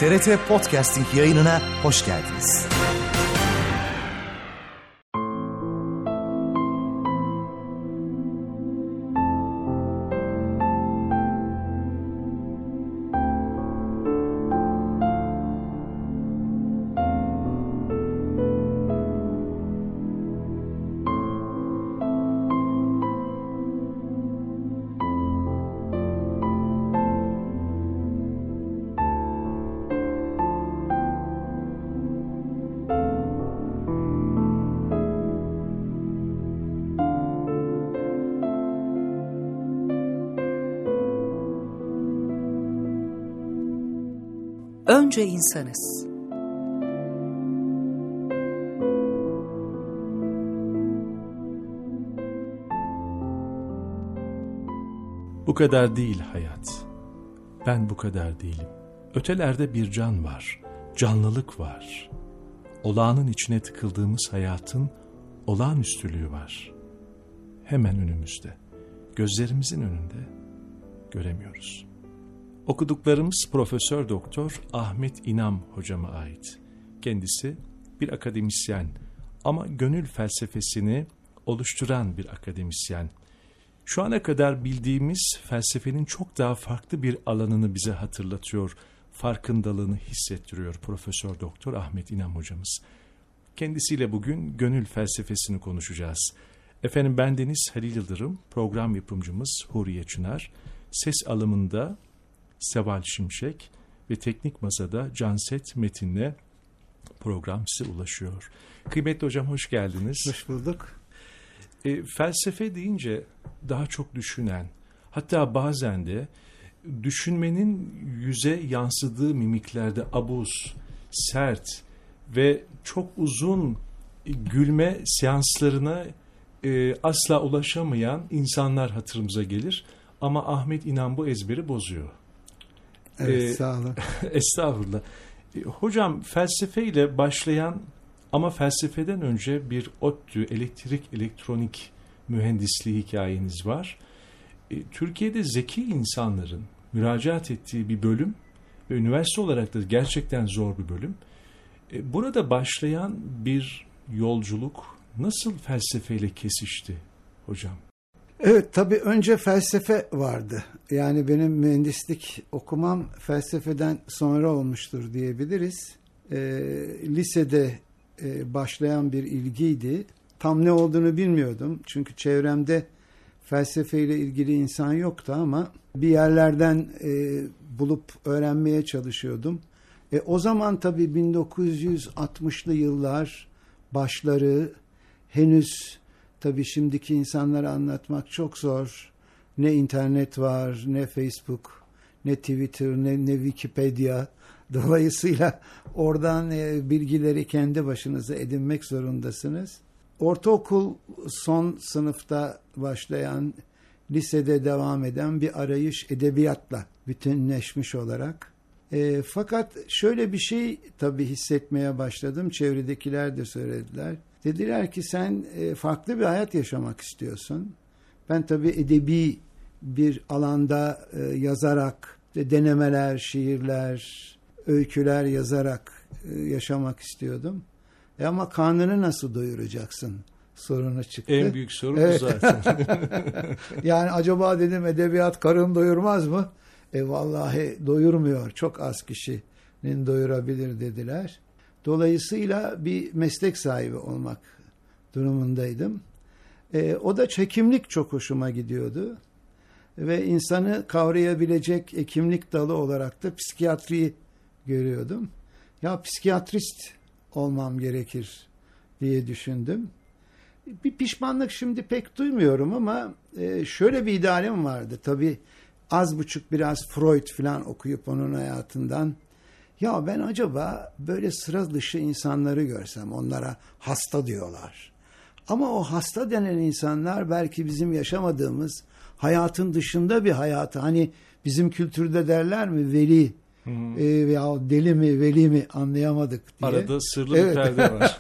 TRT Podcasting yayınına hoş geldiniz. Önce insanız. Bu kadar değil hayat. Ben bu kadar değilim. Ötelerde bir can var, canlılık var. Olağanın içine tıkıldığımız hayatın olağanüstülüğü var. Hemen önümüzde, gözlerimizin önünde göremiyoruz. Okuduklarımız Profesör Doktor Ahmet İnam hocama ait. Kendisi bir akademisyen ama gönül felsefesini oluşturan bir akademisyen. Şu ana kadar bildiğimiz felsefenin çok daha farklı bir alanını bize hatırlatıyor, farkındalığını hissettiriyor Profesör Doktor Ahmet İnam hocamız. Kendisiyle bugün gönül felsefesini konuşacağız. Efendim bendeniz Halil Yıldırım, program yapımcımız Huriye Çınar, ses alımında Seval Şimşek ve teknik masada Canset Metin'le program size ulaşıyor. Kıymetli hocam hoş geldiniz. Hoş bulduk. Felsefe deyince daha çok düşünen, hatta bazen de düşünmenin yüze yansıdığı mimiklerde abuz, sert ve çok uzun gülme seanslarına asla ulaşamayan insanlar hatırımıza gelir. Ama Ahmet İnan bu ezberi bozuyor. Evet, sağ olun. Estağfurullah. Hocam felsefeyle başlayan ama felsefeden önce bir ODTÜ, elektrik elektronik mühendisliği hikayeniz var. Türkiye'de zeki insanların müracaat ettiği bir bölüm ve üniversite olarak da gerçekten zor bir bölüm. Burada başlayan bir yolculuk nasıl felsefeyle kesişti hocam? Evet, tabii önce felsefe vardı. Yani benim mühendislik okumam felsefeden sonra olmuştur diyebiliriz. Lisede başlayan bir ilgiydi. Tam ne olduğunu bilmiyordum. Çünkü çevremde felsefeyle ilgili insan yoktu ama bir yerlerden bulup öğrenmeye çalışıyordum. O zaman tabii 1960'lı yıllar başları, henüz tabii şimdiki insanlara anlatmak çok zor. Ne internet var, ne Facebook, ne Twitter, ne Wikipedia. Dolayısıyla oradan bilgileri kendi başınıza edinmek zorundasınız. Ortaokul son sınıfta başlayan, lisede devam eden bir arayış edebiyatla bütünleşmiş olarak. Fakat şöyle bir şey tabii hissetmeye başladım. Çevredekiler de söylediler. Dediler ki sen farklı bir hayat yaşamak istiyorsun. Ben tabii edebi bir alanda yazarak, denemeler, şiirler, öyküler yazarak yaşamak istiyordum. Ama karnını nasıl doyuracaksın sorunu çıktı. En büyük sorun evet. bu zaten. Yani acaba dedim edebiyat karın doyurmaz mı? Vallahi doyurmuyor. Çok az kişinin doyurabilir dediler. Dolayısıyla bir meslek sahibi olmak durumundaydım. O da hekimlik çok hoşuma gidiyordu. Ve insanı kavrayabilecek hekimlik dalı olarak da psikiyatriyi görüyordum. Ya psikiyatrist olmam gerekir diye düşündüm. Bir pişmanlık şimdi pek duymuyorum ama şöyle bir idealim vardı. Tabii az buçuk biraz Freud falan okuyup onun hayatından. Ya ben acaba böyle sıra dışı insanları görsem, onlara hasta diyorlar. Ama o hasta denen insanlar belki bizim yaşamadığımız hayatın dışında bir hayatı. Hani bizim kültürde derler mi veli veya deli mi veli mi anlayamadık diye. Arada sırlı bir perde var.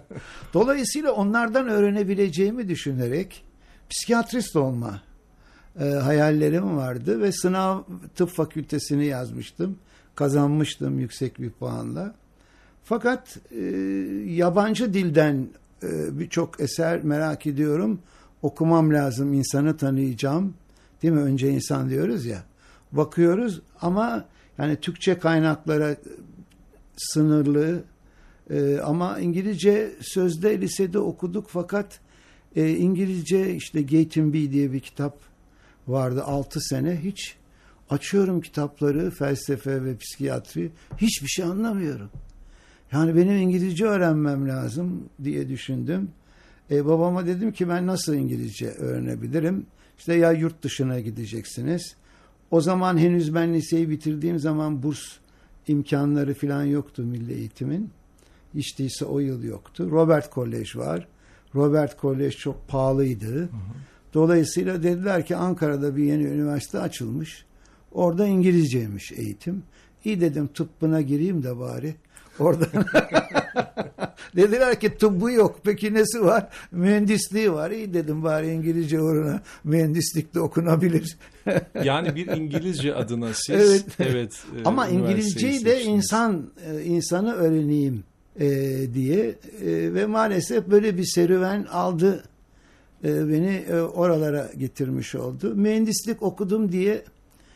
Dolayısıyla onlardan öğrenebileceğimi düşünerek psikiyatrist olma hayallerim vardı ve sınav tıp fakültesini yazmıştım. Kazanmıştım yüksek bir puanla. Fakat yabancı dilden birçok eser merak ediyorum. Okumam lazım, insanı tanıyacağım. Değil mi? Önce insan diyoruz ya. Bakıyoruz ama yani Türkçe kaynaklara sınırlı. Ama İngilizce sözde lisede okuduk fakat İngilizce işte Gatenby diye bir kitap vardı 6 sene. Hiç açıyorum kitapları, felsefe ve psikiyatri. Hiçbir şey anlamıyorum. Yani benim İngilizce öğrenmem lazım diye düşündüm. Babama dedim ki ben nasıl İngilizce öğrenebilirim? İşte ya yurt dışına gideceksiniz. O zaman henüz ben liseyi bitirdiğim zaman burs imkanları falan yoktu milli eğitimin. Hiç değilse o yıl yoktu. Robert College var. Robert College çok pahalıydı. Dolayısıyla dediler ki Ankara'da bir yeni üniversite açılmış. Orada İngilizceymiş eğitim. İyi dedim tıbbına gireyim de bari. Orada dediler ki tıbbı yok. Peki nesi var? Mühendisliği var. İyi dedim bari İngilizce uğruna mühendislik de okunabilir. Yani bir İngilizce adına siz evet ama İngilizceyi de insanı öğreneyim diye ve maalesef böyle bir serüven aldı beni oralara getirmiş oldu. Mühendislik okudum diye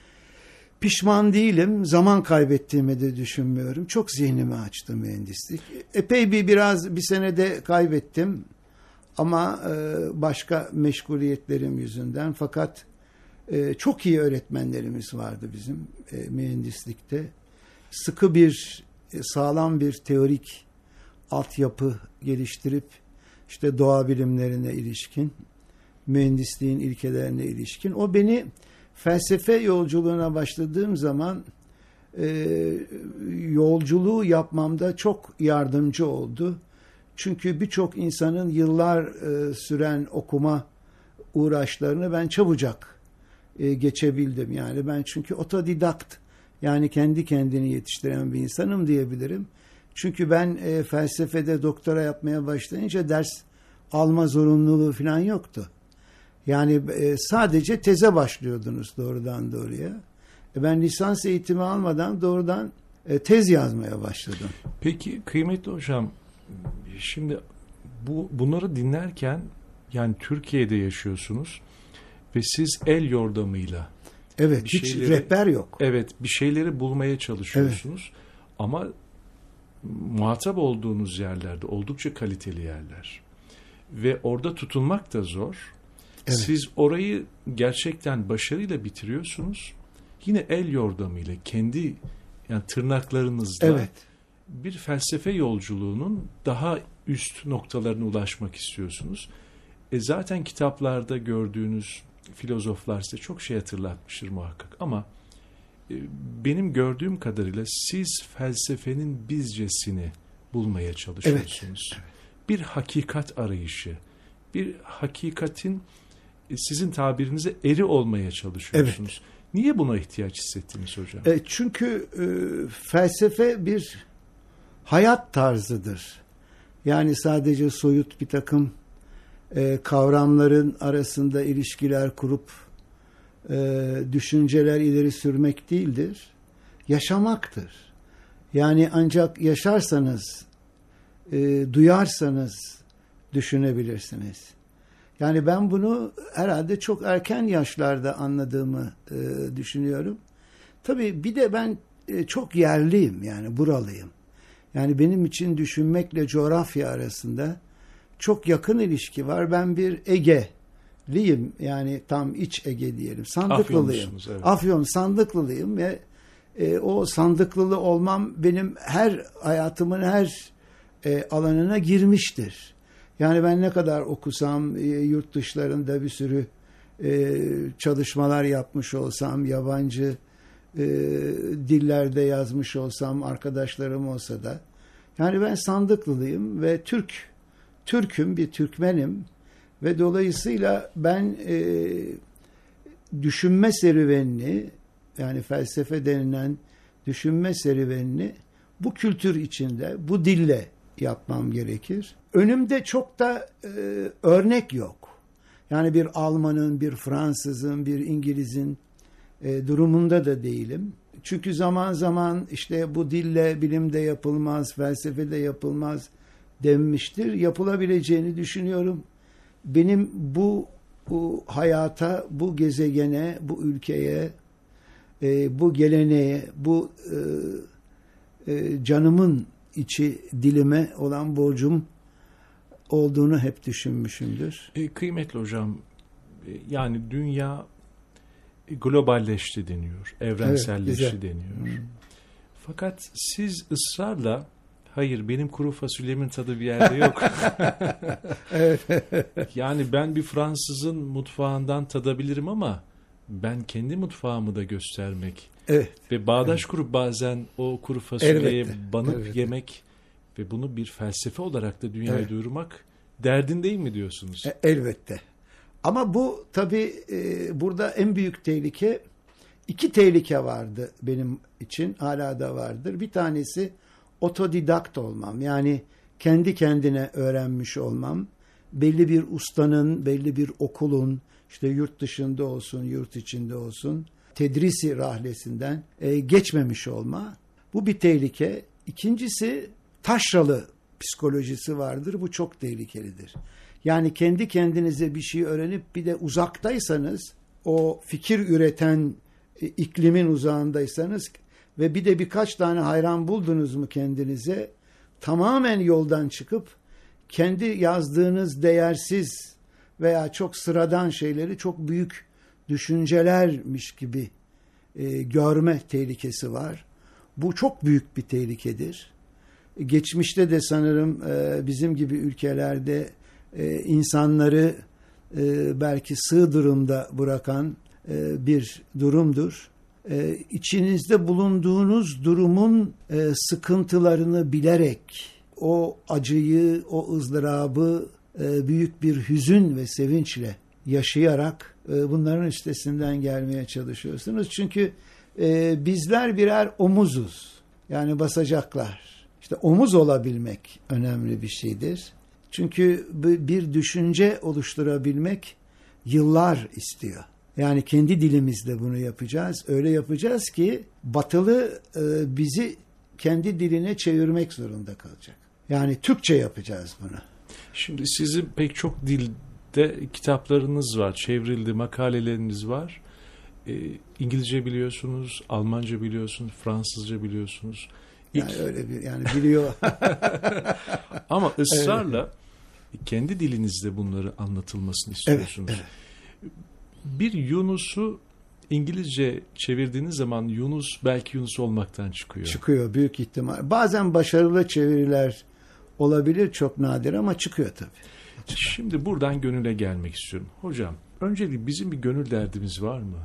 pişman değilim. Zaman kaybettiğimi de düşünmüyorum. Çok zihnimi açtı mühendislik. Epey bir senede kaybettim. Ama başka meşguliyetlerim yüzünden. Fakat çok iyi öğretmenlerimiz vardı bizim mühendislikte. Sıkı sağlam bir teorik altyapı geliştirip işte doğa bilimlerine ilişkin, mühendisliğin ilkelerine ilişkin. O beni felsefe yolculuğuna başladığım zaman yolculuğu yapmamda çok yardımcı oldu. Çünkü birçok insanın yıllar süren okuma uğraşlarını ben çabucak geçebildim. Yani ben çünkü otodidakt, yani kendi kendini yetiştiren bir insanım diyebilirim. Çünkü ben felsefede doktora yapmaya başlayınca ders alma zorunluluğu falan yoktu. Yani sadece teze başlıyordunuz doğrudan doğruya. Ben lisans eğitimi almadan doğrudan tez yazmaya başladım. Peki kıymetli hocam, şimdi bunları dinlerken yani Türkiye'de yaşıyorsunuz ve siz el yordamıyla hiç rehber yok. Evet, bir şeyleri bulmaya çalışıyorsunuz. Evet. Ama muhatap olduğunuz yerlerde oldukça kaliteli yerler. Ve orada tutunmak da zor. Evet. Siz orayı gerçekten başarıyla bitiriyorsunuz. Yine el yordamıyla, kendi yani tırnaklarınızla bir felsefe yolculuğunun daha üst noktalarına ulaşmak istiyorsunuz. Zaten kitaplarda gördüğünüz filozoflar size çok şey hatırlatmıştır muhakkak. Ama benim gördüğüm kadarıyla siz felsefenin bizcesini bulmaya çalışıyorsunuz. Evet. Bir hakikat arayışı, bir hakikatin sizin tabirinize eri olmaya çalışıyorsunuz. Evet. Niye buna ihtiyaç hissettiniz hocam? Çünkü felsefe bir hayat tarzıdır. Yani sadece soyut bir takım kavramların arasında ilişkiler kurup düşünceler ileri sürmek değildir. Yaşamaktır. Yani ancak yaşarsanız, duyarsanız düşünebilirsiniz. Yani ben bunu herhalde çok erken yaşlarda anladığımı düşünüyorum. Tabii bir de ben çok yerliyim, yani buralıyım. Yani benim için düşünmekle coğrafya arasında çok yakın ilişki var. Ben bir Ege'liyim, yani tam iç Ege diyelim. Sandıklılıyım. Evet. Afyon Sandıklılıyım ve o Sandıklılı olmam benim hayatımın her alanına girmiştir. Yani ben ne kadar okusam, yurt dışlarında bir sürü çalışmalar yapmış olsam, yabancı dillerde yazmış olsam, arkadaşlarım olsa da, yani ben Sandıklılıyım ve Türk'üm, bir Türkmenim ve dolayısıyla ben düşünme serüvenini, yani felsefe denilen düşünme serüvenini bu kültür içinde, bu dille yapmam gerekir. Önümde çok da örnek yok. Yani bir Almanın, bir Fransızın, bir İngiliz'in durumunda da değilim. Çünkü zaman zaman işte bu dille bilim de yapılmaz, felsefe de yapılmaz denmiştir. Yapılabileceğini düşünüyorum. Benim bu hayata, bu gezegene, bu ülkeye, bu geleneğe, bu canımın içi dilime olan borcum olduğunu hep düşünmüşümdür. Kıymetli hocam, yani dünya globalleşti deniyor, evrenselleşti deniyor. Fakat siz ısrarla, hayır benim kuru fasulyemin tadı bir yerde yok. Evet. Yani ben bir Fransızın mutfağından tadabilirim ama ben kendi mutfağımı da göstermek ve bağdaş kurup bazen o kuru fasulyeye banıp yemek ve bunu bir felsefe olarak da dünyaya duyurmak derdindeyim mi diyorsunuz? Elbette. Ama bu tabii burada en büyük tehlike, 2 tehlike vardı benim için, hala da vardır. Bir tanesi otodidakt olmam, yani kendi kendine öğrenmiş olmam. Belli bir ustanın, belli bir okulun, işte yurt dışında olsun, yurt içinde olsun, tedrisi rahlesinden geçmemiş olma. Bu bir tehlike. İkincisi taşralı psikolojisi vardır. Bu çok tehlikelidir. Yani kendi kendinize bir şey öğrenip bir de uzaktaysanız, o fikir üreten iklimin uzağındaysanız ve bir de birkaç tane hayran buldunuz mu kendinize, tamamen yoldan çıkıp kendi yazdığınız değersiz veya çok sıradan şeyleri çok büyük düşüncelermiş gibi görme tehlikesi var. Bu çok büyük bir tehlikedir. Geçmişte de sanırım bizim gibi ülkelerde insanları belki sığ durumda bırakan bir durumdur. İçinizde bulunduğunuz durumun sıkıntılarını bilerek o acıyı, o ızdırabı büyük bir hüzün ve sevinçle yaşayarak bunların üstesinden gelmeye çalışıyorsunuz. Çünkü bizler birer omuzuz. Yani basacaklar. İşte omuz olabilmek önemli bir şeydir. Çünkü bir düşünce oluşturabilmek yıllar istiyor. Yani kendi dilimizle bunu yapacağız. Öyle yapacağız ki Batılı bizi kendi diline çevirmek zorunda kalacak. Yani Türkçe yapacağız bunu. Şimdi sizin pek çok dilde kitaplarınız var, çevrildi, makaleleriniz var. İngilizce biliyorsunuz, Almanca biliyorsunuz, Fransızca biliyorsunuz. Yani öyle bir, yani biliyor. Ama ısrarla kendi dilinizde bunları anlatılmasını istiyorsunuz. Evet. Bir Yunus'u İngilizce çevirdiğiniz zaman Yunus belki Yunus olmaktan çıkıyor. Çıkıyor büyük ihtimal. Bazen başarılı çeviriler olabilir, çok nadir ama çıkıyor tabii. Çıkıyor. Şimdi buradan gönüle gelmek istiyorum. Hocam, öncelikle bizim bir gönül derdimiz var mı?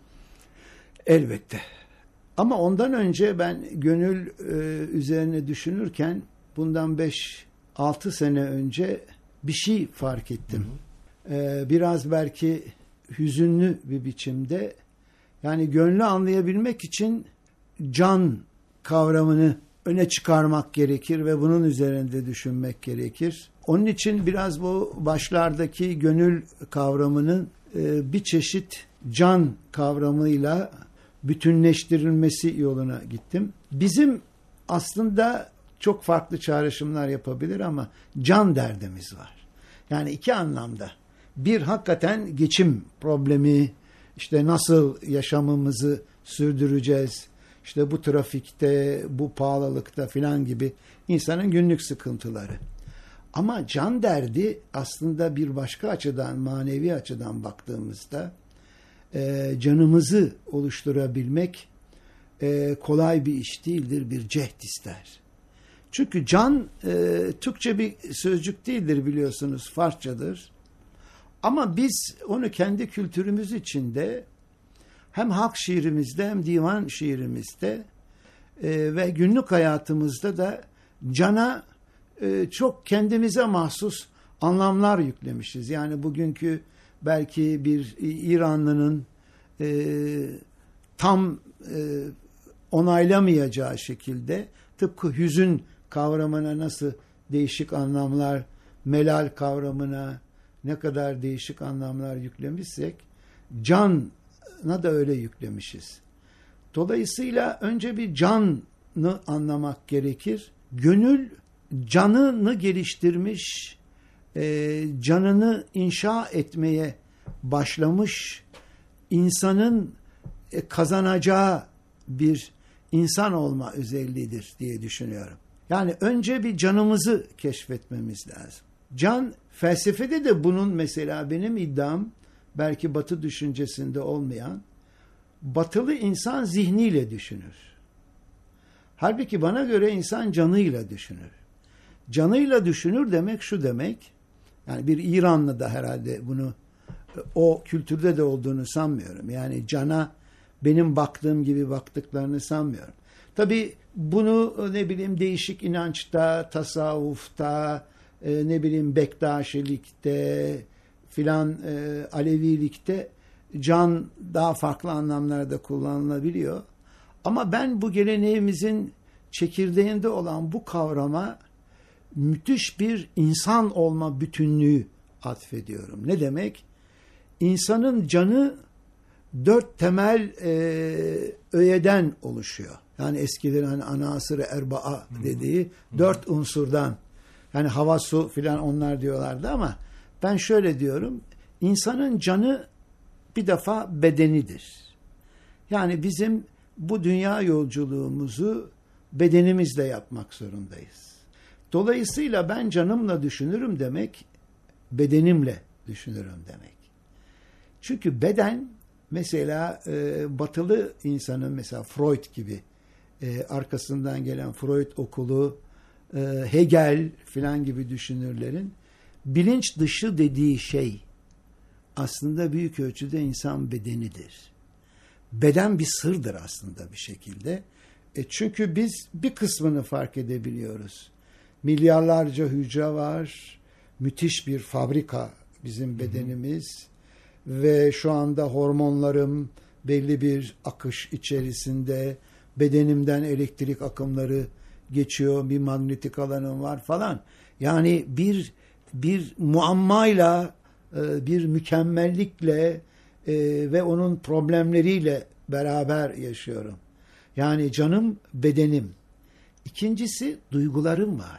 Elbette. Ama ondan önce ben gönül üzerine düşünürken bundan 5-6 sene önce bir şey fark ettim. Biraz belki hüzünlü bir biçimde. Yani gönlü anlayabilmek için can kavramını öne çıkarmak gerekir ve bunun üzerinde düşünmek gerekir. Onun için biraz bu başlardaki gönül kavramının bir çeşit can kavramıyla bütünleştirilmesi yoluna gittim. Bizim aslında çok farklı çağrışımlar yapabilir ama can derdimiz var. Yani 2 anlamda. Bir, hakikaten geçim problemi, işte nasıl yaşamımızı sürdüreceğiz, işte bu trafikte, bu pahalılıkta filan gibi insanın günlük sıkıntıları. Ama can derdi aslında bir başka açıdan, manevi açıdan baktığımızda canımızı oluşturabilmek kolay bir iş değildir, bir cehd ister. Çünkü can Türkçe bir sözcük değildir biliyorsunuz, Farsçadır. Ama biz onu kendi kültürümüz içinde hem halk şiirimizde hem divan şiirimizde ve günlük hayatımızda da cana çok kendimize mahsus anlamlar yüklemişiz. Yani bugünkü belki bir İranlının tam onaylamayacağı şekilde tıpkı hüzün kavramına nasıl değişik anlamlar, melal kavramına ne kadar değişik anlamlar yüklemişsek cana da öyle yüklemişiz. Dolayısıyla önce bir canı anlamak gerekir. Gönül canını geliştirmiş, canını inşa etmeye başlamış insanın kazanacağı bir insan olma özelliğidir diye düşünüyorum. Yani önce bir canımızı keşfetmemiz lazım. Can, felsefede de bunun, mesela benim iddiam, belki Batı düşüncesinde olmayan, Batılı insan zihniyle düşünür. Halbuki bana göre insan canıyla düşünür. Canıyla düşünür demek şu demek, yani bir İranlı da herhalde bunu, o kültürde de olduğunu sanmıyorum. Yani cana benim baktığım gibi baktıklarını sanmıyorum. Tabii bunu değişik inançta, tasavvufta, Bektaşilikte filan, Alevilikte can daha farklı anlamlarda kullanılabiliyor. Ama ben bu geleneğimizin çekirdeğinde olan bu kavrama müthiş bir insan olma bütünlüğü atfediyorum. Ne demek? İnsanın canı 4 temel öğeden oluşuyor. Yani eskilerin hani anasır-ı erbaa dediği 4 unsurdan. Yani hava, su filan onlar diyorlardı ama ben şöyle diyorum. İnsanın canı bir defa bedenidir. Yani bizim bu dünya yolculuğumuzu bedenimizle yapmak zorundayız. Dolayısıyla ben canımla düşünürüm demek, bedenimle düşünürüm demek. Çünkü beden, mesela batılı insanın, mesela Freud gibi, arkasından gelen Freud okulu, Hegel filan gibi düşünürlerin bilinç dışı dediği şey aslında büyük ölçüde insan bedenidir. Beden bir sırdır aslında bir şekilde. Çünkü biz bir kısmını fark edebiliyoruz. Milyarlarca hücre var. Müthiş bir fabrika bizim bedenimiz. Ve şu anda hormonlarım belli bir akış içerisinde, bedenimden elektrik akımları geçiyor, bir manyetik alanım var falan. Yani bir muammayla, bir mükemmellikle ve onun problemleriyle beraber yaşıyorum. Yani canım, bedenim. İkincisi, duygularım var.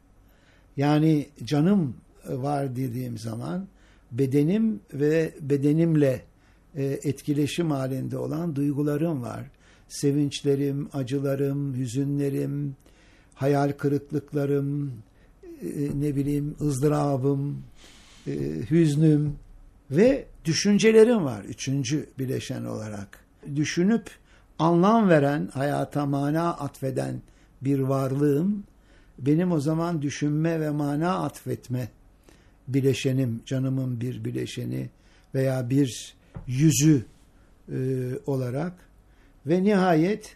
Yani canım var dediğim zaman bedenim ve bedenimle etkileşim halinde olan duygularım var. Sevinçlerim, acılarım, hüzünlerim, hayal kırıklıklarım, ızdırabım, hüznüm ve düşüncelerim var. 3. bileşen olarak. Düşünüp anlam veren, hayata mana atfeden bir varlığım, benim o zaman düşünme ve mana atfetme bileşenim, canımın bir bileşeni veya bir yüzü olarak ve nihayet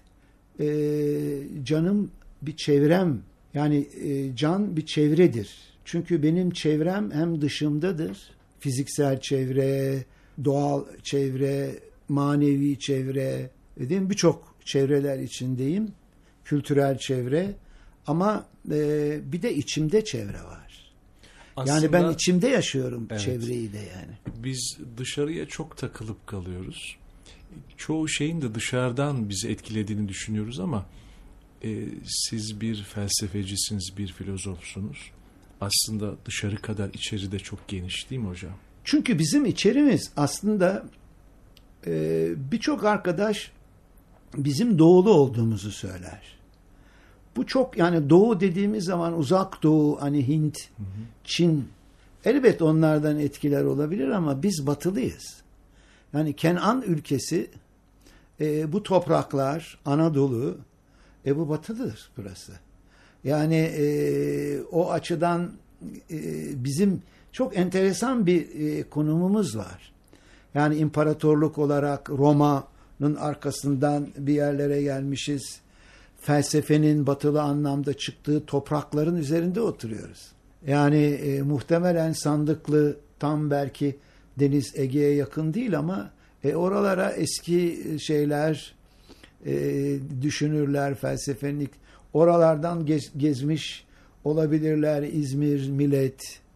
canım bir çevrem, yani can bir çevredir. Çünkü benim çevrem hem dışımdadır, fiziksel çevre, doğal çevre, manevi çevre, birçok çevreler içindeyim, kültürel çevre, ama bir de içimde çevre var. Aslında, yani ben içimde yaşıyorum, evet, çevreyi de yani. Biz dışarıya çok takılıp kalıyoruz. Çoğu şeyin de dışarıdan bizi etkilediğini düşünüyoruz ama siz bir felsefecisiniz, bir filozofsunuz. Aslında dışarı kadar içeri de çok geniş, değil mi hocam? Çünkü bizim içerimiz aslında birçok arkadaş bizim doğulu olduğumuzu söyler. Bu çok, yani doğu dediğimiz zaman uzak doğu, hani Hint, Çin, elbet onlardan etkiler olabilir ama biz batılıyız. Yani Kenan ülkesi, bu topraklar, Anadolu, bu batıdır burası. Yani o açıdan bizim çok enteresan bir konumumuz var. Yani imparatorluk olarak Roma'nın arkasından bir yerlere gelmişiz. Felsefenin batılı anlamda çıktığı toprakların üzerinde oturuyoruz. Yani muhtemelen Sandıklı tam belki Deniz Ege'ye yakın değil ama oralara eski şeyler, düşünürler, felsefenik oralardan gezmiş olabilirler. İzmir, Millet,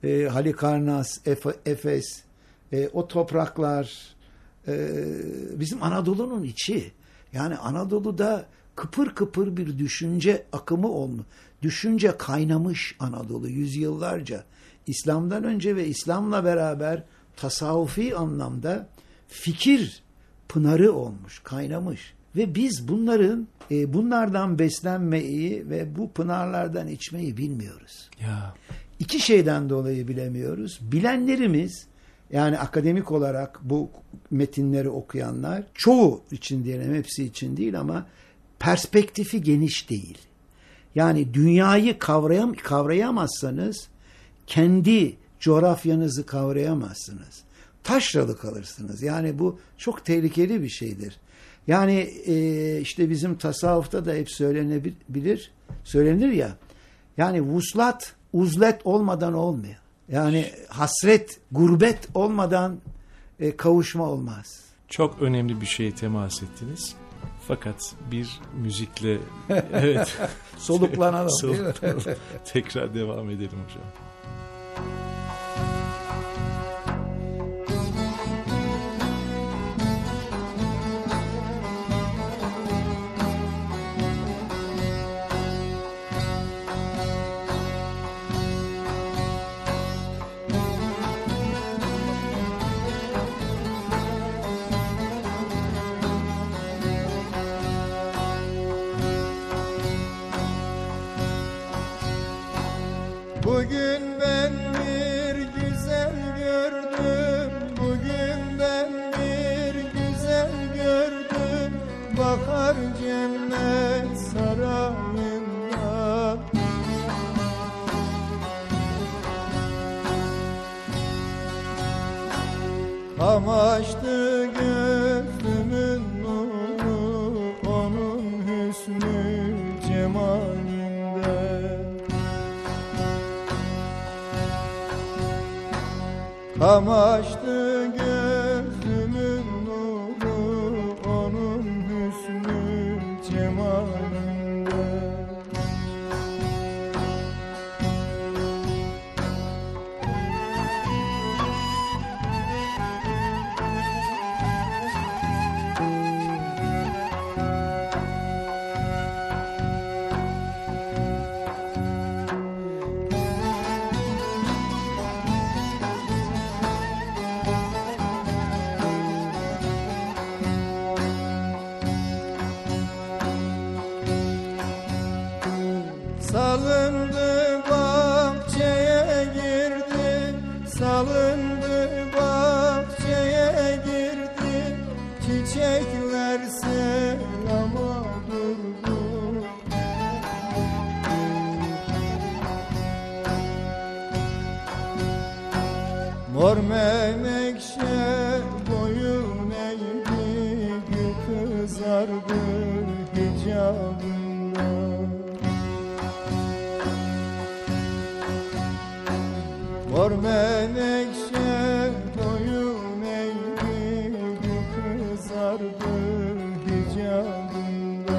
Halikarnas, Efes, o topraklar bizim Anadolu'nun içi. Yani Anadolu'da kıpır kıpır bir düşünce akımı olmuş. Düşünce kaynamış Anadolu yüzyıllarca. İslam'dan önce ve İslam'la beraber tasavvufi anlamda fikir pınarı olmuş, kaynamış. Ve biz bunlardan beslenmeyi ve bu pınarlardan içmeyi bilmiyoruz. Ya. İki şeyden dolayı bilemiyoruz. Bilenlerimiz, yani akademik olarak bu metinleri okuyanlar, çoğu için diyelim, hepsi için değil ama perspektifi geniş değil. Yani dünyayı kavrayamazsanız kendi coğrafyanızı kavrayamazsınız. Taşralı kalırsınız. Yani bu çok tehlikeli bir şeydir. Yani işte bizim tasavvufta da hep söylenir ya. Yani vuslat, uzlet olmadan olmuyor. Yani hasret, gurbet olmadan kavuşma olmaz. Çok önemli bir şeye temas ettiniz. Fakat bir müzikle evet soluklanalım. Tekrar devam edelim hocam. Bugün ben bir güzel gördüm, bugün ben bir güzel gördüm, bakar cennet sarayında. Kamaştı gözümün nuru, onun hüsnü cemalinde. Kamaştı gözümün nuru, onun hüsnü cemalinde. Salındı bahçeye girdi, salındı bahçeye girdi, çiçekler selama durdu. Mor menekşe boyun eğdi, gül kızardı hicabında. Mor menekşe boyun eğdi, gül kızardı hicabında.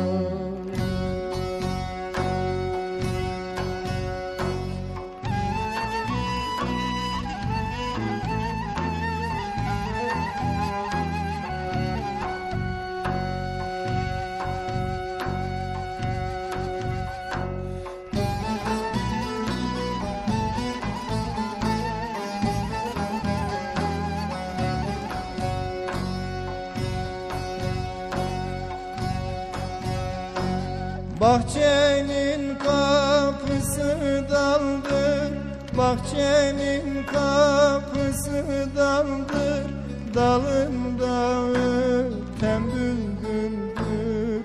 Bahçenin kapısı daldır, bahçenin kapısı daldır, dalında öten bülbüldür.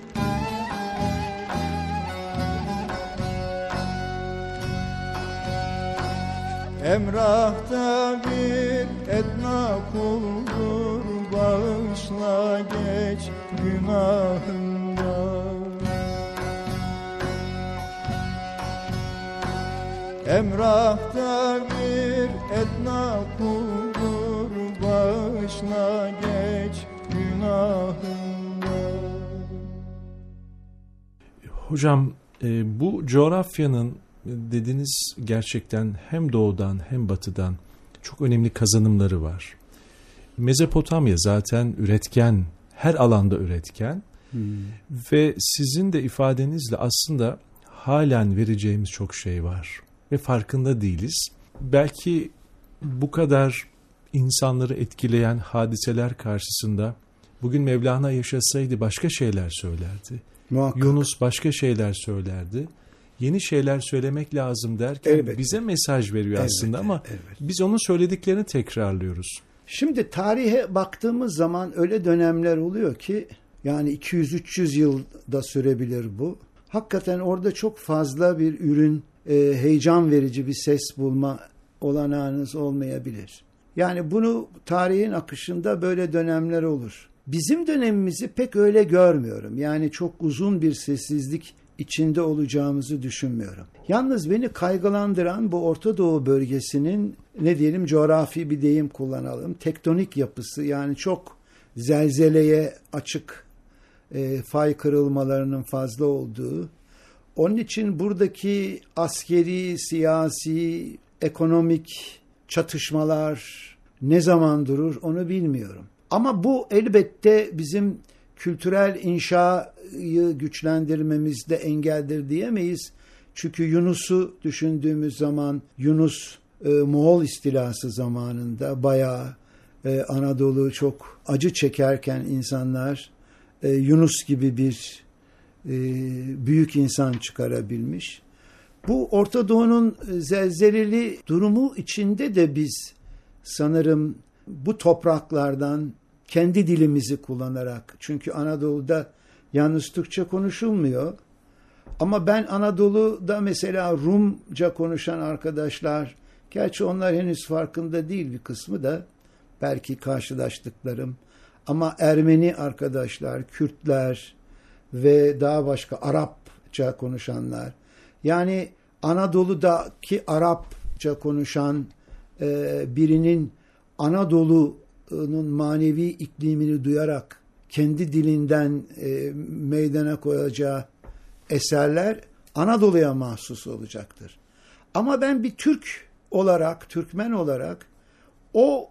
Emrah'ta bir etna kuldur, bağışla geç günahında. Emrah'ta bir etna kuldur, bağışla geç günahında. Hocam bu coğrafyanın dediniz gerçekten hem doğudan hem batıdan çok önemli kazanımları var. Mezopotamya zaten üretken, her alanda üretken ve sizin de ifadenizle aslında halen vereceğimiz çok şey var ve farkında değiliz. Belki bu kadar insanları etkileyen hadiseler karşısında bugün Mevlana yaşasaydı başka şeyler söylerdi. Muhakkak. Yunus başka şeyler söylerdi. Yeni şeyler söylemek lazım derken Elbette. bize mesaj veriyor aslında ama biz onun söylediklerini tekrarlıyoruz. Şimdi tarihe baktığımız zaman öyle dönemler oluyor ki yani 200-300 yılda sürebilir bu. Hakikaten orada çok fazla bir ürün, heyecan verici bir ses bulma olanağınız olmayabilir. Yani bunu tarihin akışında böyle dönemler olur. Bizim dönemimizi pek öyle görmüyorum. Yani çok uzun bir sessizlik içinde olacağımızı düşünmüyorum. Yalnız beni kaygılandıran bu Orta Doğu bölgesinin ne diyelim coğrafi bir deyim kullanalım. Tektonik yapısı yani çok zelzeleye açık fay kırılmalarının fazla olduğu. Onun için buradaki askeri, siyasi, ekonomik çatışmalar ne zaman durur onu bilmiyorum. Ama bu elbette bizim kültürel inşayı güçlendirmemizde engeldir diyemeyiz. Çünkü Yunus'u düşündüğümüz zaman Yunus Moğol istilası zamanında bayağı Anadolu çok acı çekerken insanlar Yunus gibi bir büyük insan çıkarabilmiş. Bu Orta Doğu'nun zelzeleli durumu içinde de biz sanırım bu topraklardan kendi dilimizi kullanarak, çünkü Anadolu'da yalnız Türkçe konuşulmuyor. Ama ben Anadolu'da mesela Rumca konuşan arkadaşlar, gerçi onlar henüz farkında değil bir kısmı da, belki karşılaştıklarım. Ama Ermeni arkadaşlar, Kürtler ve daha başka Arapça konuşanlar. Yani Anadolu'daki Arapça konuşan birinin Anadolu'nun manevi iklimini duyarak kendi dilinden meydana koyacağı eserler Anadolu'ya mahsus olacaktır. Ama ben bir Türk olarak, Türkmen olarak o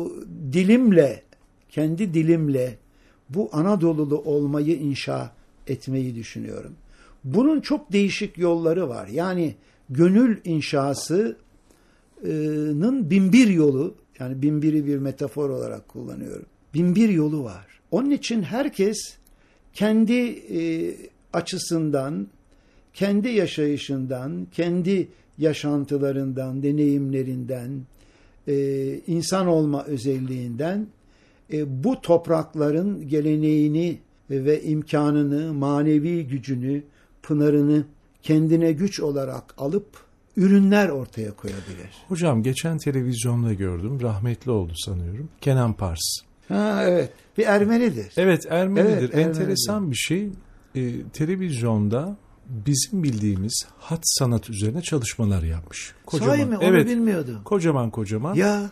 dilimle, kendi dilimle bu Anadolulu olmayı inşa etmeyi düşünüyorum. Bunun çok değişik yolları var. Yani gönül inşasının binbir yolu, yani binbiri bir metafor olarak kullanıyorum. Binbir yolu var. Onun için herkes kendi açısından, kendi yaşayışından, kendi yaşantılarından, deneyimlerinden, insan olma özelliğinden bu toprakların geleneğini ve imkanını, manevi gücünü, pınarını kendine güç olarak alıp ürünler ortaya koyabilir. Hocam geçen televizyonda gördüm, rahmetli oldu sanıyorum, Kenan Pars. Ha, evet, bir Ermenidir. Evet, Ermenidir. Evet, enteresan Ermenidir. bir şey. Televizyonda bizim bildiğimiz hat sanat üzerine çalışmalar yapmış. Kocaman. Sahi mi? Onu evet, bilmiyordum. Kocaman. Ya.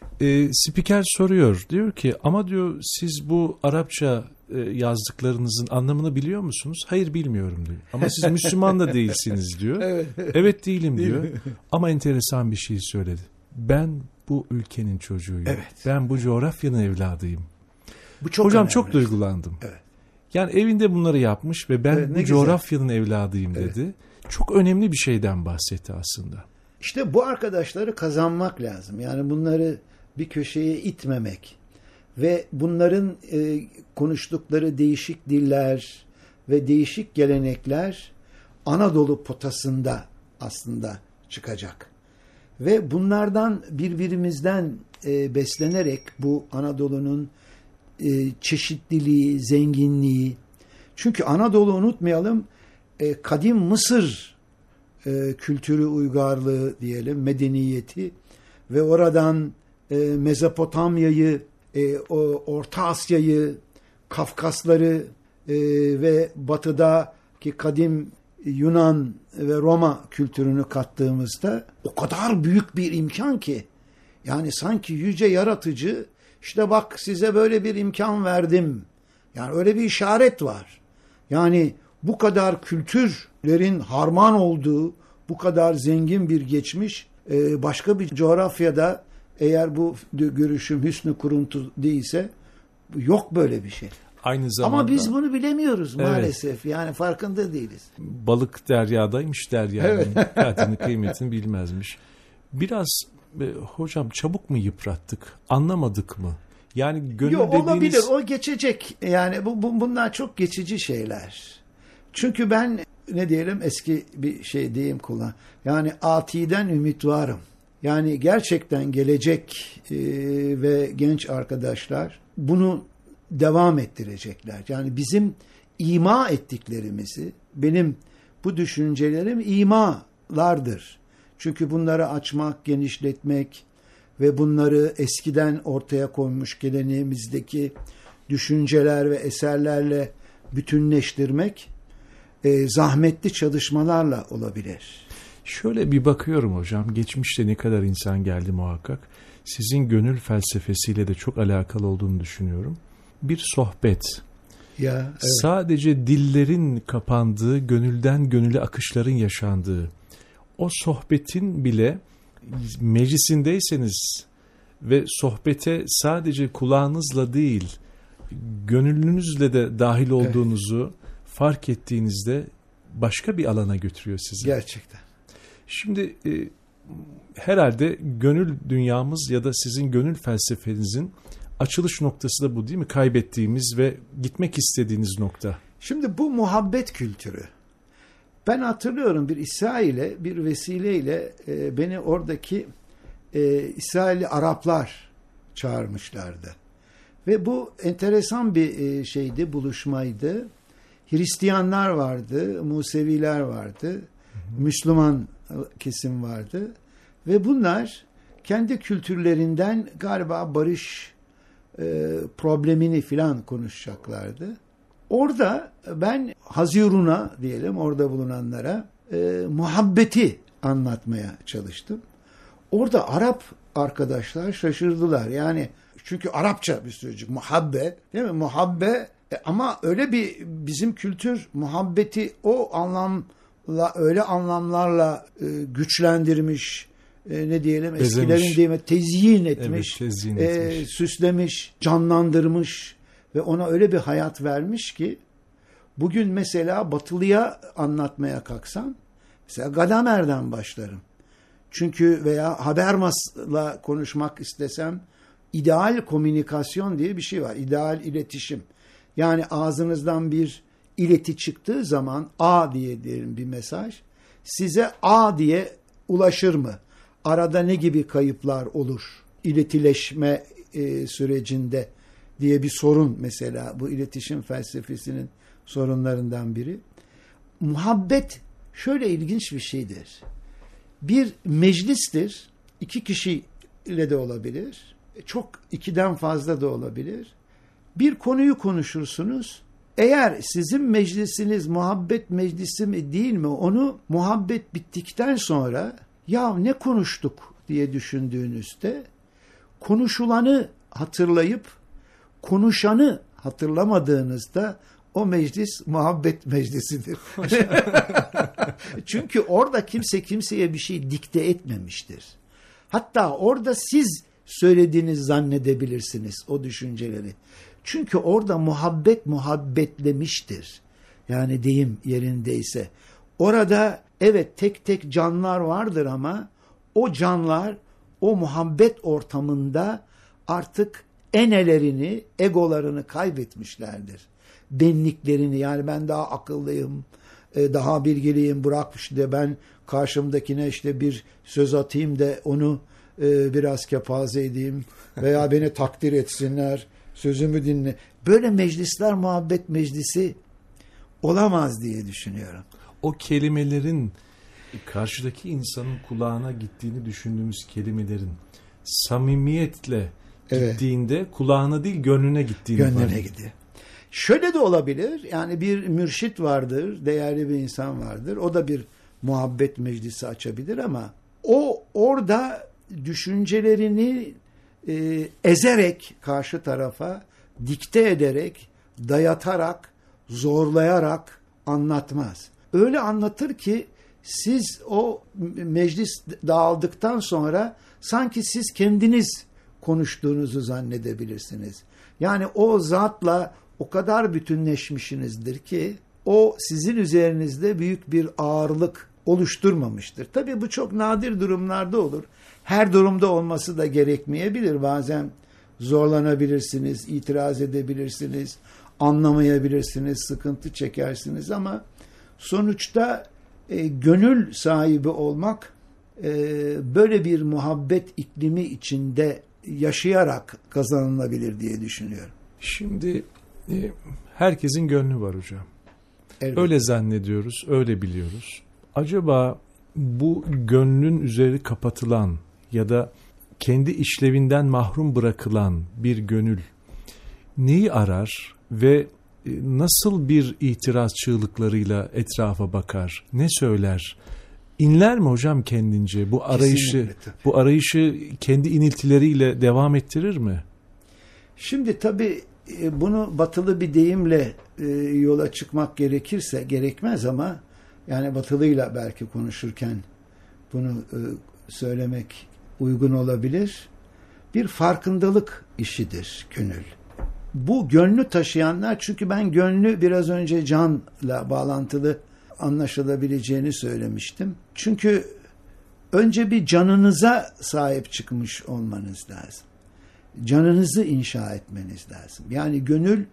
Spiker soruyor. Diyor ki ama diyor siz bu Arapça yazdıklarınızın anlamını biliyor musunuz? Hayır bilmiyorum diyor. Ama siz Müslüman da değilsiniz diyor. Evet değilim diyor. Ama enteresan bir şey söyledi. Ben bu ülkenin çocuğuyum. Evet. Ben bu coğrafyanın evladıyım. Bu çok Hocam önemli. çok duygulandım. Evet. Yani evinde bunları yapmış ve ben Evet, ne bu güzel. coğrafyanın evladıyım dedi. Çok önemli bir şeyden bahsetti aslında. İşte bu arkadaşları kazanmak lazım. Yani bunları bir köşeye itmemek ve bunların konuştukları değişik diller ve değişik gelenekler Anadolu potasında aslında çıkacak. Ve bunlardan birbirimizden beslenerek bu Anadolu'nun çeşitliliği, zenginliği. Çünkü Anadolu unutmayalım kadim Mısır kültürü uygarlığı diyelim, medeniyeti ve oradan Mezopotamya'yı, Orta Asya'yı, Kafkasları ve batıdaki kadim Yunan ve Roma kültürünü kattığımızda o kadar büyük bir imkan ki, yani sanki yüce yaratıcı işte bak size böyle bir imkan verdim. Yani öyle bir işaret var. Yani bu kadar kültürlerin harman olduğu bu kadar zengin bir geçmiş başka bir coğrafyada, eğer bu görüşüm hüsnü kuruntu değilse, yok böyle bir şey. Aynı zamanda, ama biz bunu bilemiyoruz maalesef. Yani farkında değiliz. Balık deryadaymış, deryanın kadrini kıymetini bilmezmiş. Biraz hocam çabuk mu yıprattık? Anlamadık mı? Yani gönül Yok, dediğiniz... olabilir, o geçecek. Yani bunlar çok geçici şeyler. Çünkü ben ne diyelim, eski bir şey diyeyim kullan. Yani atiden ümit varım. Yani gerçekten gelecek ve genç arkadaşlar bunu devam ettirecekler. Yani bizim ima ettiklerimizi, benim bu düşüncelerim imalardır. Çünkü bunları açmak, genişletmek ve bunları eskiden ortaya konmuş geleneğimizdeki düşünceler ve eserlerle bütünleştirmek zahmetli çalışmalarla olabilir. Şöyle bir bakıyorum hocam, geçmişte ne kadar insan geldi muhakkak. Sizin gönül felsefesiyle de çok alakalı olduğunu düşünüyorum. Bir sohbet. Ya, evet. Sadece dillerin kapandığı, gönülden gönüle akışların yaşandığı, o sohbetin bile meclisindeyseniz ve sohbete sadece kulağınızla değil, gönlünüzle de dahil olduğunuzu fark ettiğinizde başka bir alana götürüyor sizi. Gerçekten. Şimdi herhalde gönül dünyamız ya da sizin gönül felsefenizin açılış noktası da bu değil mi? Kaybettiğimiz ve gitmek istediğiniz nokta. Şimdi bu muhabbet kültürü. Ben hatırlıyorum, bir İsrail'e, bir vesileyle beni oradaki İsrailli Araplar çağırmışlardı. Ve bu enteresan bir şeydi, buluşmaydı. Hristiyanlar vardı, Museviler vardı, Müslüman kesim vardı. Ve bunlar kendi kültürlerinden galiba barış problemini filan konuşacaklardı. Orada ben Hazirun'a diyelim, orada bulunanlara muhabbeti anlatmaya çalıştım. Orada Arap arkadaşlar şaşırdılar. Yani çünkü Arapça bir sözcük muhabbe, değil mi? Muhabbe ama öyle bir bizim kültür muhabbeti o anlamla, öyle anlamlarla güçlendirmiş, ne diyelim, eskilerin deyimi tezyin etmiş, evet, tezyin etmiş, süslemiş, canlandırmış ve ona öyle bir hayat vermiş ki bugün mesela Batılı'ya anlatmaya kalksam, mesela Gadamer'den başlarım. Çünkü veya Habermas'la konuşmak istesem, ideal komünikasyon diye bir şey var. İdeal iletişim. Yani ağzınızdan bir ileti çıktığı zaman A diye diyelim bir mesaj, size A diye ulaşır mı? Arada ne gibi kayıplar olur iletileşme sürecinde diye bir sorun mesela, bu iletişim felsefesinin sorunlarından biri. Muhabbet şöyle ilginç bir şeydir. Bir meclistir, 2 kişiyle de olabilir, çok 2'den fazla da olabilir. Bir konuyu konuşursunuz. Eğer sizin meclisiniz muhabbet meclisi mi değil mi, onu muhabbet bittikten sonra ya ne konuştuk diye düşündüğünüzde konuşulanı hatırlayıp konuşanı hatırlamadığınızda o meclis muhabbet meclisidir. Çünkü orada kimse kimseye bir şey dikte etmemiştir. Hatta orada siz söylediğinizi zannedebilirsiniz o düşünceleri. Çünkü orada muhabbet muhabbetlemiştir. Yani deyim yerindeyse. Orada evet tek tek canlar vardır ama o canlar o muhabbet ortamında artık enelerini, egolarını kaybetmişlerdir. Benliklerini, yani ben daha akıllıyım, daha bilgiliyim, bırak işte ben karşımdakine işte bir söz atayım da onu biraz kepaze edeyim veya beni takdir etsinler, sözümü dinle. Böyle meclisler muhabbet meclisi olamaz diye düşünüyorum. O kelimelerin karşıdaki insanın kulağına gittiğini düşündüğümüz kelimelerin samimiyetle gittiğinde kulağına değil gönlüne gittiğini. Gönlüne gidiyor. Şöyle de olabilir. Yani bir mürşit vardır, değerli bir insan vardır. O da bir muhabbet meclisi açabilir ama o orada düşüncelerini ezerek karşı tarafa dikte ederek, dayatarak, zorlayarak anlatmaz. Öyle anlatır ki siz o meclis dağıldıktan sonra sanki siz kendiniz konuştuğunuzu zannedebilirsiniz. Yani o zatla o kadar bütünleşmişsinizdir ki o sizin üzerinizde büyük bir ağırlık oluşturmamıştır. Tabii bu çok nadir durumlarda olur. Her durumda olması da gerekmeyebilir. Bazen zorlanabilirsiniz, itiraz edebilirsiniz, anlamayabilirsiniz, sıkıntı çekersiniz ama sonuçta gönül sahibi olmak böyle bir muhabbet iklimi içinde yaşayarak kazanılabilir diye düşünüyorum. Şimdi herkesin gönlü var hocam. Elbette. Öyle zannediyoruz, öyle biliyoruz. Acaba bu gönlün üzeri kapatılan ya da kendi işlevinden mahrum bırakılan bir gönül neyi arar ve nasıl bir itiraz çığlıklarıyla etrafa bakar, ne söyler? İnler mi hocam kendince bu arayışı kendi iniltileriyle devam ettirir mi? Şimdi tabii bunu batılı bir deyimle yola çıkmak gerekmez ama yani batılıyla belki konuşurken bunu söylemek uygun olabilir. Bir farkındalık işidir gönül. Bu gönlü taşıyanlar, çünkü ben gönlü biraz önce canla bağlantılı anlaşılabileceğini söylemiştim. Çünkü önce bir canınıza sahip çıkmış olmanız lazım. Canınızı inşa etmeniz lazım. Yani gönül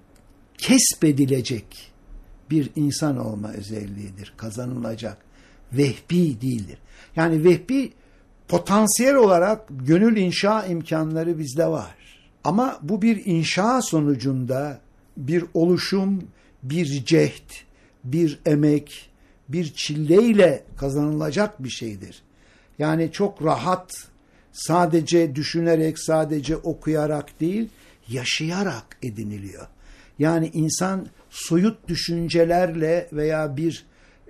kesbedilecek bir insan olma özelliğidir, kazanılacak. Vehbi değildir. Yani vehbi potansiyel olarak gönül inşa imkanları bizde var. Ama bu bir inşa sonucunda bir oluşum, bir cehd, bir emek, bir çileyle kazanılacak bir şeydir. Yani çok rahat, sadece düşünerek, sadece okuyarak değil, yaşayarak ediniliyor. Yani insan soyut düşüncelerle veya bir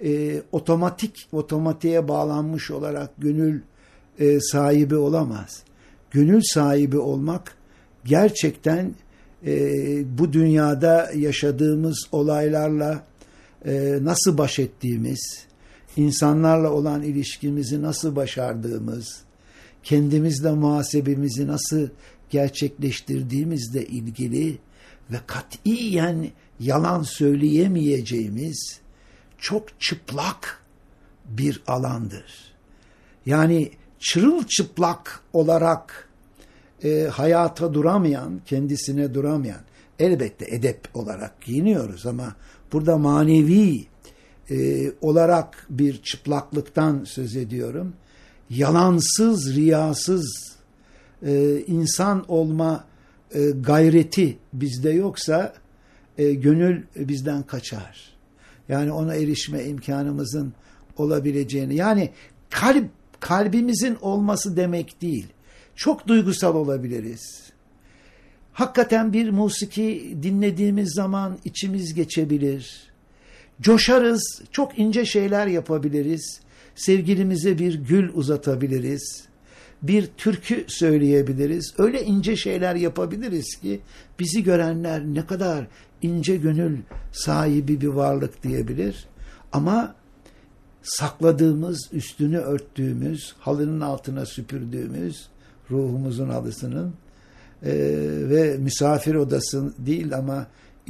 otomatiğe bağlanmış olarak gönül sahibi olamaz. Gönül sahibi olmak gerçekten bu dünyada yaşadığımız olaylarla nasıl baş ettiğimiz, insanlarla olan ilişkimizi nasıl başardığımız, kendimizle muhasebemizi nasıl gerçekleştirdiğimizle ilgili ve katiyen yalan söyleyemeyeceğimiz çok çıplak bir alandır. Yani çırılçıplak olarak hayata duramayan, kendisine duramayan, elbette edep olarak giyiniyoruz ama burada manevi olarak bir çıplaklıktan söz ediyorum. Yalansız, riyasız insan olma gayreti bizde yoksa gönül bizden kaçar. Yani ona erişme imkanımızın olabileceğini, yani kalbimizin olması demek değil. Çok duygusal olabiliriz. Hakikaten bir musiki dinlediğimiz zaman içimiz geçebilir. Coşarız, çok ince şeyler yapabiliriz. Sevgilimize bir gül uzatabiliriz. Bir türkü söyleyebiliriz. Öyle ince şeyler yapabiliriz ki bizi görenler ne kadar ince gönül sahibi bir varlık diyebilir. Ama sakladığımız, üstünü örttüğümüz, halının altına süpürdüğümüz ruhumuzun halısının ve misafir odası değil ama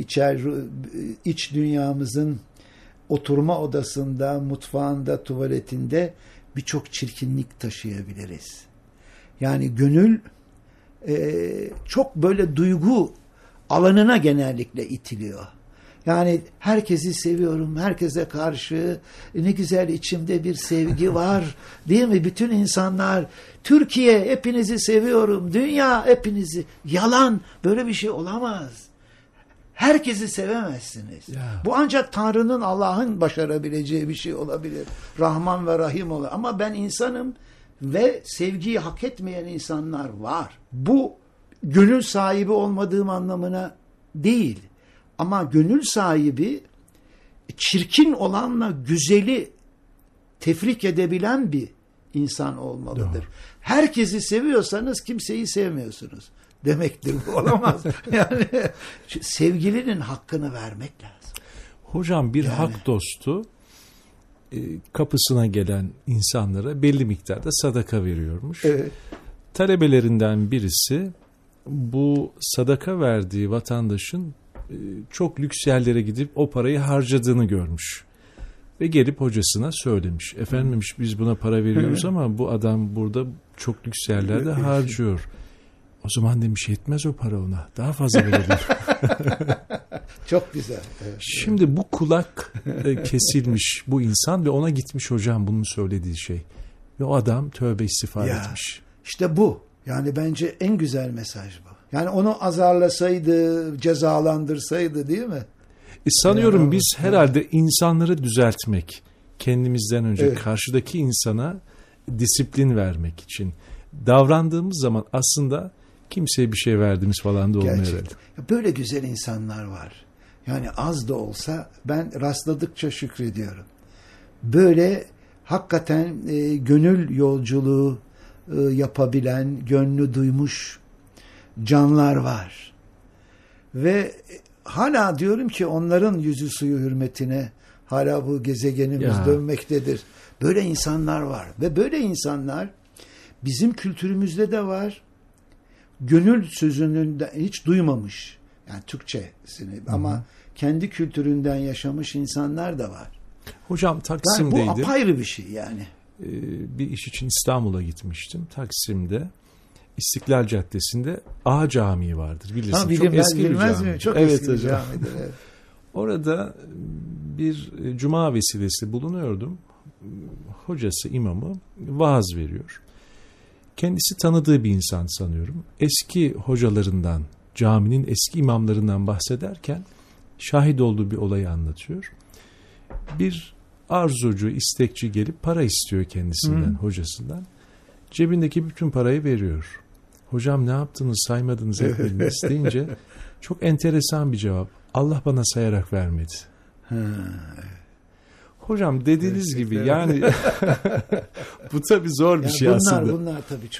iç dünyamızın oturma odasında, mutfağında, tuvaletinde birçok çirkinlik taşıyabiliriz. Yani gönül çok böyle duygu alanına genellikle itiliyor. Yani herkesi seviyorum, herkese karşı ne güzel içimde bir sevgi var, değil mi? Bütün insanlar, Türkiye hepinizi seviyorum, dünya hepinizi. Yalan, böyle bir şey olamaz. Herkesi sevemezsiniz. Ya. Bu ancak Tanrı'nın, Allah'ın başarabileceği bir şey olabilir. Rahman ve Rahim olur. Ama ben insanım ve sevgiyi hak etmeyen insanlar var. Bu gönül sahibi olmadığım anlamına değil. Ama gönül sahibi çirkin olanla güzeli tefrik edebilen bir insan olmalıdır. Doğru. Herkesi seviyorsanız kimseyi sevmiyorsunuz demektir. Bu olamaz. Yani sevgilinin hakkını vermek lazım. Hocam bir hak dostu kapısına gelen insanlara belli miktarda sadaka veriyormuş. Evet. Talebelerinden birisi bu sadaka verdiği vatandaşın çok lüks yerlere gidip o parayı harcadığını görmüş. Ve gelip hocasına söylemiş. Efendim demiş, biz buna para veriyoruz ama bu adam burada çok lüks yerlerde harcıyor. O zaman demiş, yetmez o para ona. Daha fazla verelim. Çok güzel. Evet. Şimdi bu kulak kesilmiş bu insan ve ona gitmiş hocam bunun söylediği şey. Ve o adam tövbe istiğfar etmiş. İşte bu. Yani bence en güzel mesaj bu. Yani onu azarlasaydı, cezalandırsaydı, değil mi? Sanıyorum Yani, biz herhalde insanları düzeltmek, kendimizden önce evet, karşıdaki insana disiplin vermek için davrandığımız zaman aslında kimseye bir şey verdiğimiz falan da olmuyor herhalde. Böyle güzel insanlar var. Yani az da olsa ben rastladıkça şükrediyorum. Böyle hakikaten gönül yolculuğu yapabilen, gönlü duymuş canlar var. Ve hala diyorum ki onların yüzü suyu hürmetine hala bu gezegenimiz dönmektedir. Böyle insanlar var. Ve böyle insanlar bizim kültürümüzde de var. Gönül sözünü de hiç duymamış. Yani Türkçesini ama kendi kültüründen yaşamış insanlar da var. Hocam Taksim'deydim. Yani bu apayrı bir şey yani. Bir iş için İstanbul'a gitmiştim. Taksim'de İstiklal Caddesi'nde Ağa Camii vardır. Bilirsin. Çok eski bir cami. Çok evet, eski bir camidir. Evet. Orada bir cuma vesilesi bulunuyordum. Hocası, imamı vaaz veriyor. Kendisi tanıdığı bir insan sanıyorum. Eski hocalarından, caminin eski imamlarından bahsederken şahit olduğu bir olayı anlatıyor. Bir arzucu, istekçi gelip para istiyor kendisinden, hocasından. Cebindeki bütün parayı veriyor. Hocam ne yaptınız, saymadınız, etmediniz deyince çok enteresan bir cevap. Allah bana sayarak vermedi. Hocam dediğiniz gibi yani bu tabii zor bir şey aslında. Bunlar tabii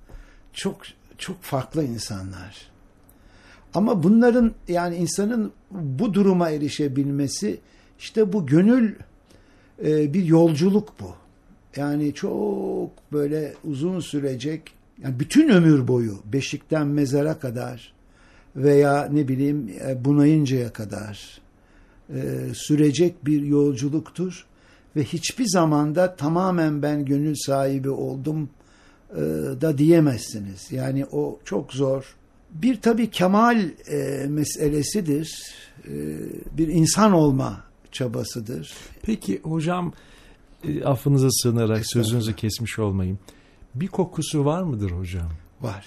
çok farklı insanlar. Ama bunların yani insanın bu duruma erişebilmesi işte bu gönül bir yolculuk bu. Yani çok böyle uzun sürecek, yani bütün ömür boyu beşikten mezara kadar veya ne bileyim bunayıncaya kadar sürecek bir yolculuktur ve hiçbir zamanda tamamen ben gönül sahibi oldum da diyemezsiniz. Yani o çok zor. Bir tabii kemal meselesidir. Bir insan olma çabasıdır. Peki hocam, affınıza sığınarak sözünüzü kesmiş olmayayım. Bir kokusu var mıdır hocam? Var.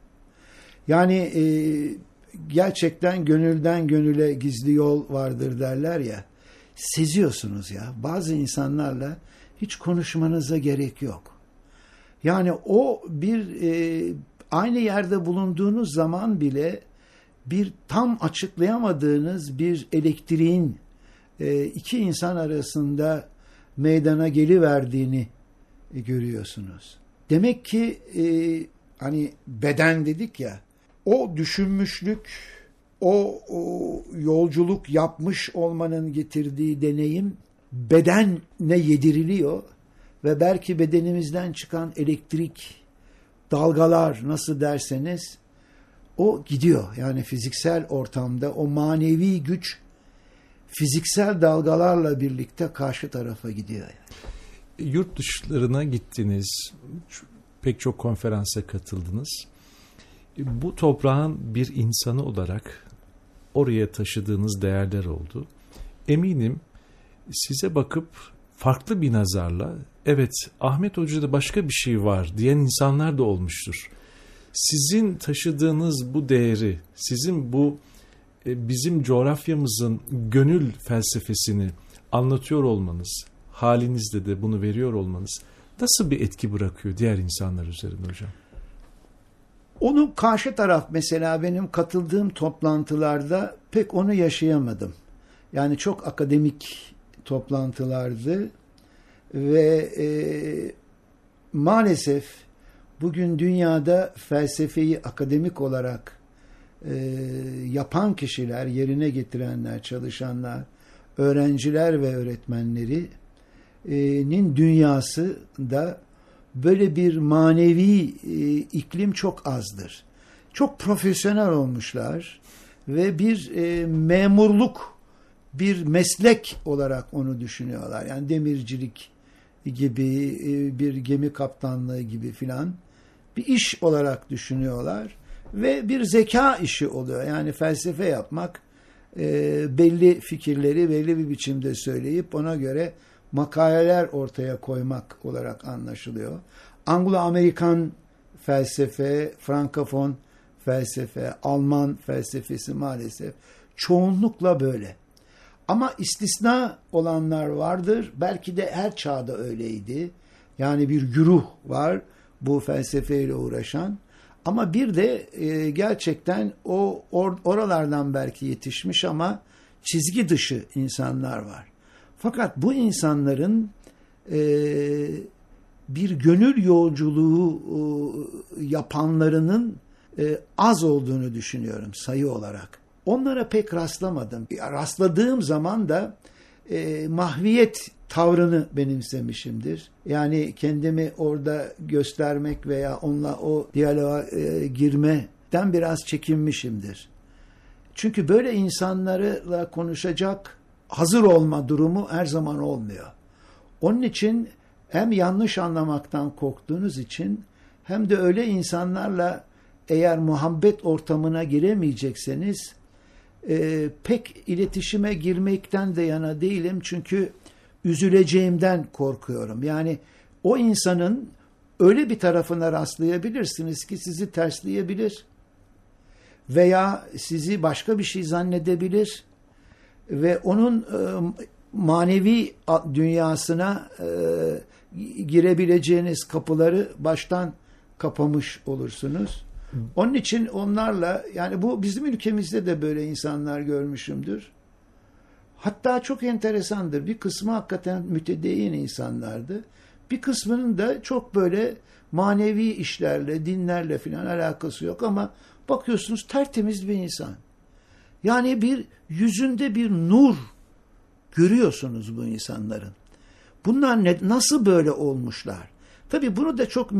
Yani gerçekten gönülden gönüle gizli yol vardır derler ya. Seziyorsunuz ya. Bazı insanlarla hiç konuşmanıza gerek yok. Yani o bir aynı yerde bulunduğunuz zaman bile bir tam açıklayamadığınız bir elektriğin iki insan arasında meydana geliverdiğini görüyorsunuz. Demek ki hani beden dedik ya, o düşünmüşlük, o yolculuk yapmış olmanın getirdiği deneyim bedenle yediriliyor ve belki bedenimizden çıkan elektrik, dalgalar nasıl derseniz o gidiyor. Yani fiziksel ortamda o manevi güç fiziksel dalgalarla birlikte karşı tarafa gidiyor. Yani. Yurt dışlarına gittiniz, pek çok konferansa katıldınız. Bu toprağın bir insanı olarak oraya taşıdığınız değerler oldu. Eminim size bakıp farklı bir nazarla, evet Ahmet Hoca'da başka bir şey var diyen insanlar da olmuştur. Sizin taşıdığınız bu değeri, sizin bu bizim coğrafyamızın gönül felsefesini anlatıyor olmanız, halinizde de bunu veriyor olmanız nasıl bir etki bırakıyor diğer insanlar üzerinde hocam? Onu karşı taraf mesela benim katıldığım toplantılarda pek onu yaşayamadım. Yani çok akademik toplantılardı ve maalesef bugün dünyada felsefeyi akademik olarak yapan kişiler, yerine getirenler, çalışanlar, öğrenciler ve öğretmenleri nin dünyası da böyle bir manevi iklim çok azdır. Çok profesyonel olmuşlar ve bir memurluk, bir meslek olarak onu düşünüyorlar. Yani demircilik gibi, bir gemi kaptanlığı gibi filan bir iş olarak düşünüyorlar ve bir zeka işi oluyor. Yani felsefe yapmak, belli fikirleri belli bir biçimde söyleyip ona göre makaleler ortaya koymak olarak anlaşılıyor. Anglo-Amerikan felsefe, Frankofon felsefe, Alman felsefesi maalesef çoğunlukla böyle. Ama istisna olanlar vardır. Belki de her çağda öyleydi. Yani bir güruh var bu felsefeyle uğraşan. Ama bir de gerçekten oralardan belki yetişmiş ama çizgi dışı insanlar var. Fakat bu insanların bir gönül yolculuğu yapanlarının az olduğunu düşünüyorum sayı olarak. Onlara pek rastlamadım. Rastladığım zaman da mahviyet tavrını benimsemişimdir. Yani kendimi orada göstermek veya onunla o diyaloğa girmeden biraz çekinmişimdir. Çünkü böyle insanlarla konuşacak hazır olma durumu her zaman olmuyor. Onun için hem yanlış anlamaktan korktuğunuz için hem de öyle insanlarla eğer muhabbet ortamına giremeyecekseniz pek iletişime girmekten de yana değilim. Çünkü üzüleceğimden korkuyorum. Yani o insanın öyle bir tarafına rastlayabilirsiniz ki sizi tersleyebilir veya sizi başka bir şey zannedebilir ve onun manevi dünyasına girebileceğiniz kapıları baştan kapamış olursunuz. Onun için onlarla, yani bu bizim ülkemizde de böyle insanlar görmüşümdür. Hatta çok enteresandır. Bir kısmı hakikaten mütedeyyin insanlardı. Bir kısmının da çok böyle manevi işlerle, dinlerle falan alakası yok ama bakıyorsunuz tertemiz bir insan. Yani bir yüzünde bir nur görüyorsunuz bu insanların. Bunlar nasıl böyle olmuşlar? Tabii bunu da çok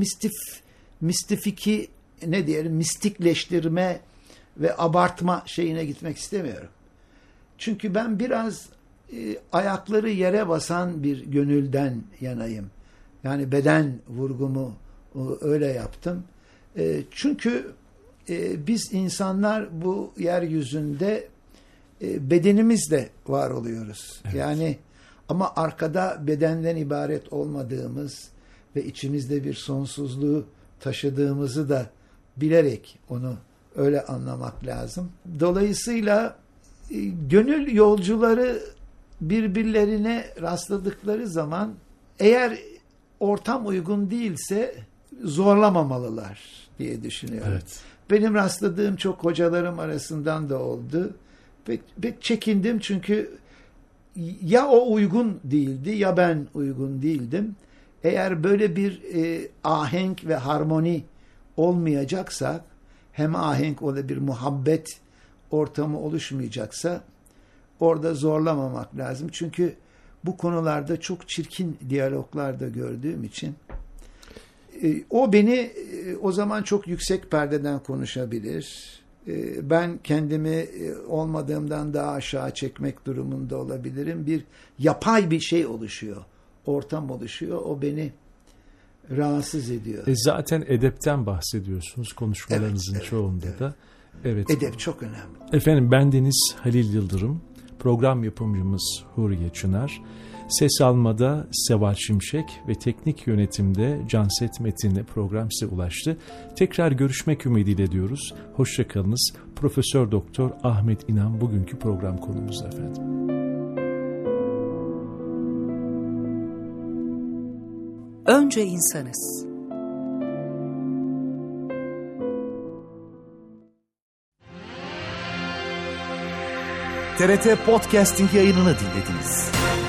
mistikleştirme ve abartma şeyine gitmek istemiyorum. Çünkü ben biraz ayakları yere basan bir gönülden yanayım. Yani beden vurgumu öyle yaptım. Çünkü biz insanlar bu yeryüzünde bedenimizle var oluyoruz. Evet. Yani ama arkada bedenden ibaret olmadığımız ve içimizde bir sonsuzluğu taşıdığımızı da bilerek onu öyle anlamak lazım. Dolayısıyla gönül yolcuları birbirlerine rastladıkları zaman eğer ortam uygun değilse zorlamamalılar diye düşünüyorum. Evet. Benim rastladığım çok hocalarım arasından da oldu. Pek çekindim çünkü ya o uygun değildi ya ben uygun değildim. Eğer böyle bir ahenk ve harmoni olmayacaksa, hem ahenk o da bir muhabbet ortamı oluşmayacaksa orada zorlamamak lazım. Çünkü bu konularda çok çirkin diyaloglar da gördüğüm için o beni o zaman çok yüksek perdeden konuşabilir. Ben kendimi olmadığımdan daha aşağı çekmek durumunda olabilirim. Bir yapay bir şey oluşuyor. Ortam oluşuyor. O beni rahatsız ediyor. Zaten edepten bahsediyorsunuz konuşmalarınızın çoğunda da. Evet. Edep çok önemli. Efendim bendeniz Halil Yıldırım. Program yapımcımız Huriye Çınar. Ses almada Seval Şimşek ve teknik yönetimde Canset Metin'le program size ulaştı. Tekrar görüşmek ümidiyle diyoruz. Hoşça kalınız. Profesör Doktor Ahmet İnan bugünkü program konumuzda efendim. Önce insanız. TRT Podcasting yayınını dinlediniz.